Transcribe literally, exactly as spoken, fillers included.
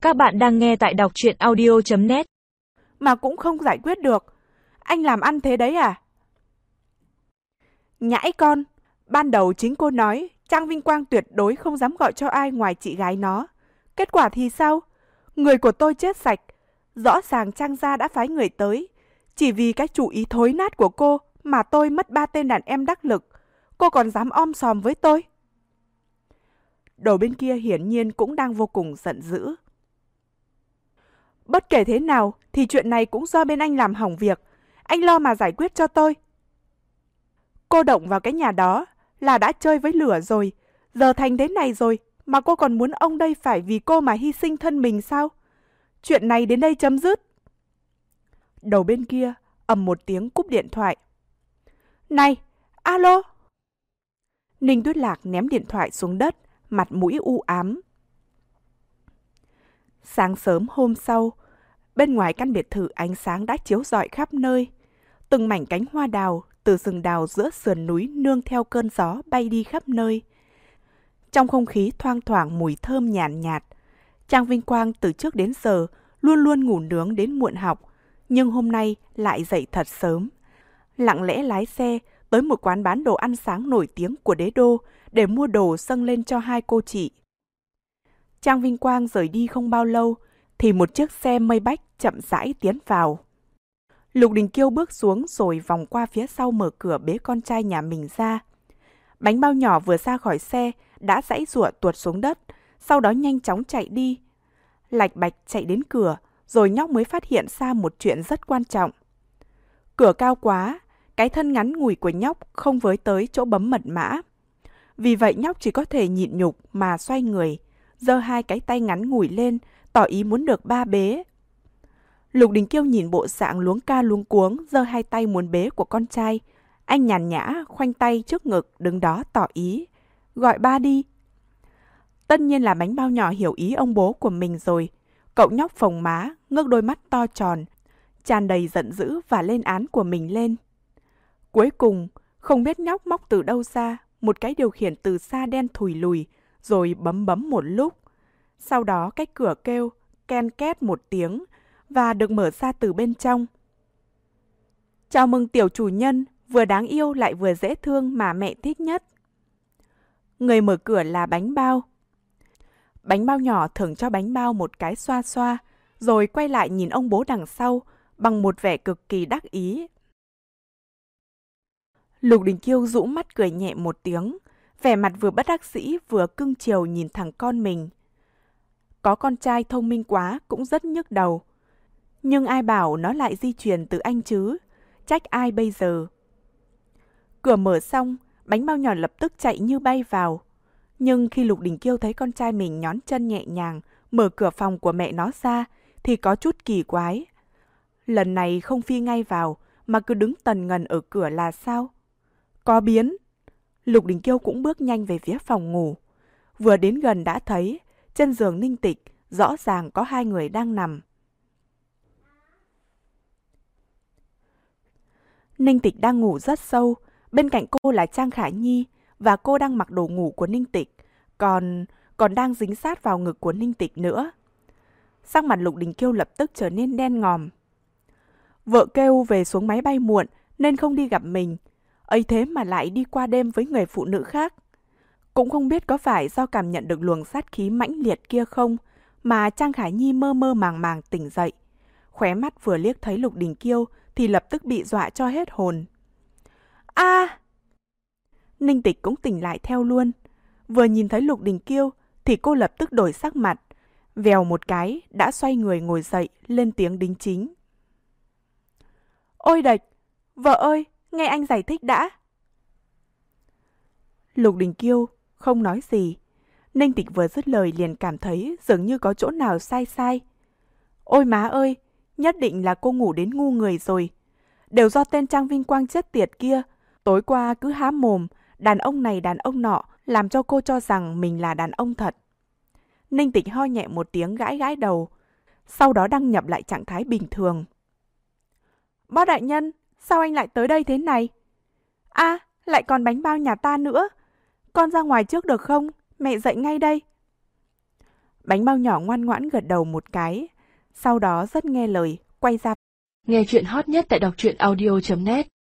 Các bạn đang nghe tại đọc truyện audio chấm net. Mà cũng không giải quyết được. Anh làm ăn thế đấy à? Nhãi con, ban đầu chính cô nói Trang Vinh Quang tuyệt đối không dám gọi cho ai ngoài chị gái nó. Kết quả thì sao? Người của tôi chết sạch. Rõ ràng Trang gia đã phái người tới. Chỉ vì cái chủ ý thối nát của cô mà tôi mất ba tên đàn em đắc lực. Cô còn dám om sòm với tôi. Đầu bên kia hiển nhiên cũng đang vô cùng giận dữ. Bất kể thế nào thì chuyện này cũng do bên anh làm hỏng việc. Anh lo mà giải quyết cho tôi. Cô động vào cái nhà đó là đã chơi với lửa rồi. Giờ thành thế này rồi mà cô còn muốn ông đây phải vì cô mà hy sinh thân mình sao? Chuyện này đến đây chấm dứt. Đầu bên kia ầm một tiếng cúp điện thoại. Này, alo. Ninh Tuyết Lạc ném điện thoại xuống đất, mặt mũi u ám. Sáng sớm hôm sau, bên ngoài căn biệt thự ánh sáng đã chiếu rọi khắp nơi. Từng mảnh cánh hoa đào từ rừng đào giữa sườn núi nương theo cơn gió bay đi khắp nơi. Trong không khí thoang thoảng mùi thơm nhàn nhạt, nhạt. Trang Vinh Quang từ trước đến giờ luôn luôn ngủ nướng đến muộn học, nhưng hôm nay lại dậy thật sớm. Lặng lẽ lái xe tới một quán bán đồ ăn sáng nổi tiếng của đế đô để mua đồ dâng lên cho hai cô chị. Trang Vinh Quang rời đi không bao lâu thì một chiếc xe Maybach chậm rãi tiến vào. Lục Đình Kiêu bước xuống rồi vòng qua phía sau mở cửa bế con trai nhà mình ra. Bánh bao nhỏ vừa ra khỏi xe đã giãy giụa tuột xuống đất, sau đó nhanh chóng chạy đi. Lạch bạch chạy đến cửa, rồi nhóc mới phát hiện ra một chuyện rất quan trọng. Cửa cao quá, cái thân ngắn ngủi của nhóc không với tới chỗ bấm mật mã. Vì vậy nhóc chỉ có thể nhịn nhục mà xoay người, giơ hai cái tay ngắn ngủi lên, tỏ ý muốn được ba bế. Lục Đình Kiêu nhìn bộ dạng luống ca luống cuống, giơ hai tay muốn bế của con trai. Anh nhàn nhã, khoanh tay trước ngực, đứng đó tỏ ý. Gọi ba đi. Tất nhiên là bánh bao nhỏ hiểu ý ông bố của mình rồi. Cậu nhóc phồng má, ngước đôi mắt to tròn, tràn đầy giận dữ và lên án của mình lên. Cuối cùng, không biết nhóc móc từ đâu ra một cái điều khiển từ xa đen thùi lùi, rồi bấm bấm một lúc. Sau đó cái cửa kêu, ken két một tiếng, và được mở ra từ bên trong. Chào mừng tiểu chủ nhân, vừa đáng yêu lại vừa dễ thương mà mẹ thích nhất. Người mở cửa là bánh bao. Bánh bao nhỏ thưởng cho bánh bao một cái xoa xoa, rồi quay lại nhìn ông bố đằng sau bằng một vẻ cực kỳ đắc ý. Lục Đình Kiêu rũ mắt cười nhẹ một tiếng, vẻ mặt vừa bất đắc dĩ vừa cưng chiều nhìn thằng con mình. Có con trai thông minh quá cũng rất nhức đầu. Nhưng ai bảo nó lại di truyền từ anh chứ, trách ai bây giờ. Cửa mở xong, bánh bao nhỏ lập tức chạy như bay vào. Nhưng khi Lục Đình Kiêu thấy con trai mình nhón chân nhẹ nhàng mở cửa phòng của mẹ nó ra thì có chút kỳ quái. Lần này không phi ngay vào mà cứ đứng tần ngần ở cửa là sao? Có biến. Lục Đình Kiêu cũng bước nhanh về phía phòng ngủ. Vừa đến gần đã thấy trên giường Ninh Tịch rõ ràng có hai người đang nằm. Ninh Tịch đang ngủ rất sâu, bên cạnh cô là Trang Khả Nhi và cô đang mặc đồ ngủ của Ninh Tịch, còn còn đang dính sát vào ngực của Ninh Tịch nữa. Sắc mặt Lục Đình Kiêu lập tức trở nên đen ngòm. Vợ kêu về xuống máy bay muộn nên không đi gặp mình, ấy thế mà lại đi qua đêm với người phụ nữ khác. Cũng không biết có phải do cảm nhận được luồng sát khí mãnh liệt kia không mà Trang Khả Nhi mơ mơ màng màng tỉnh dậy. Khóe mắt vừa liếc thấy Lục Đình Kiêu thì lập tức bị dọa cho hết hồn. A! À! Ninh Tịch cũng tỉnh lại theo luôn. Vừa nhìn thấy Lục Đình Kiêu thì cô lập tức đổi sắc mặt, vèo một cái đã xoay người ngồi dậy lên tiếng đính chính. Ôi đệch! Vợ ơi! Nghe anh giải thích đã! Lục Đình Kiêu không nói gì. Ninh Tịch vừa dứt lời liền cảm thấy dường như có chỗ nào sai sai. Ôi má ơi! Nhất định là cô ngủ đến ngu người rồi. Đều do tên Trang Vinh Quang chết tiệt kia. Tối qua cứ há mồm, đàn ông này đàn ông nọ, làm cho cô cho rằng mình là đàn ông thật. Ninh Tịch ho nhẹ một tiếng gãi gãi đầu, sau đó đăng nhập lại trạng thái bình thường. Bác đại nhân, sao anh lại tới đây thế này? A, à, lại còn bánh bao nhà ta nữa. Con ra ngoài trước được không? Mẹ dậy ngay đây. Bánh bao nhỏ ngoan ngoãn gật đầu một cái, sau đó rất nghe lời, quay ra. Nghe chuyện hot nhất tại đọc truyện audio chấm net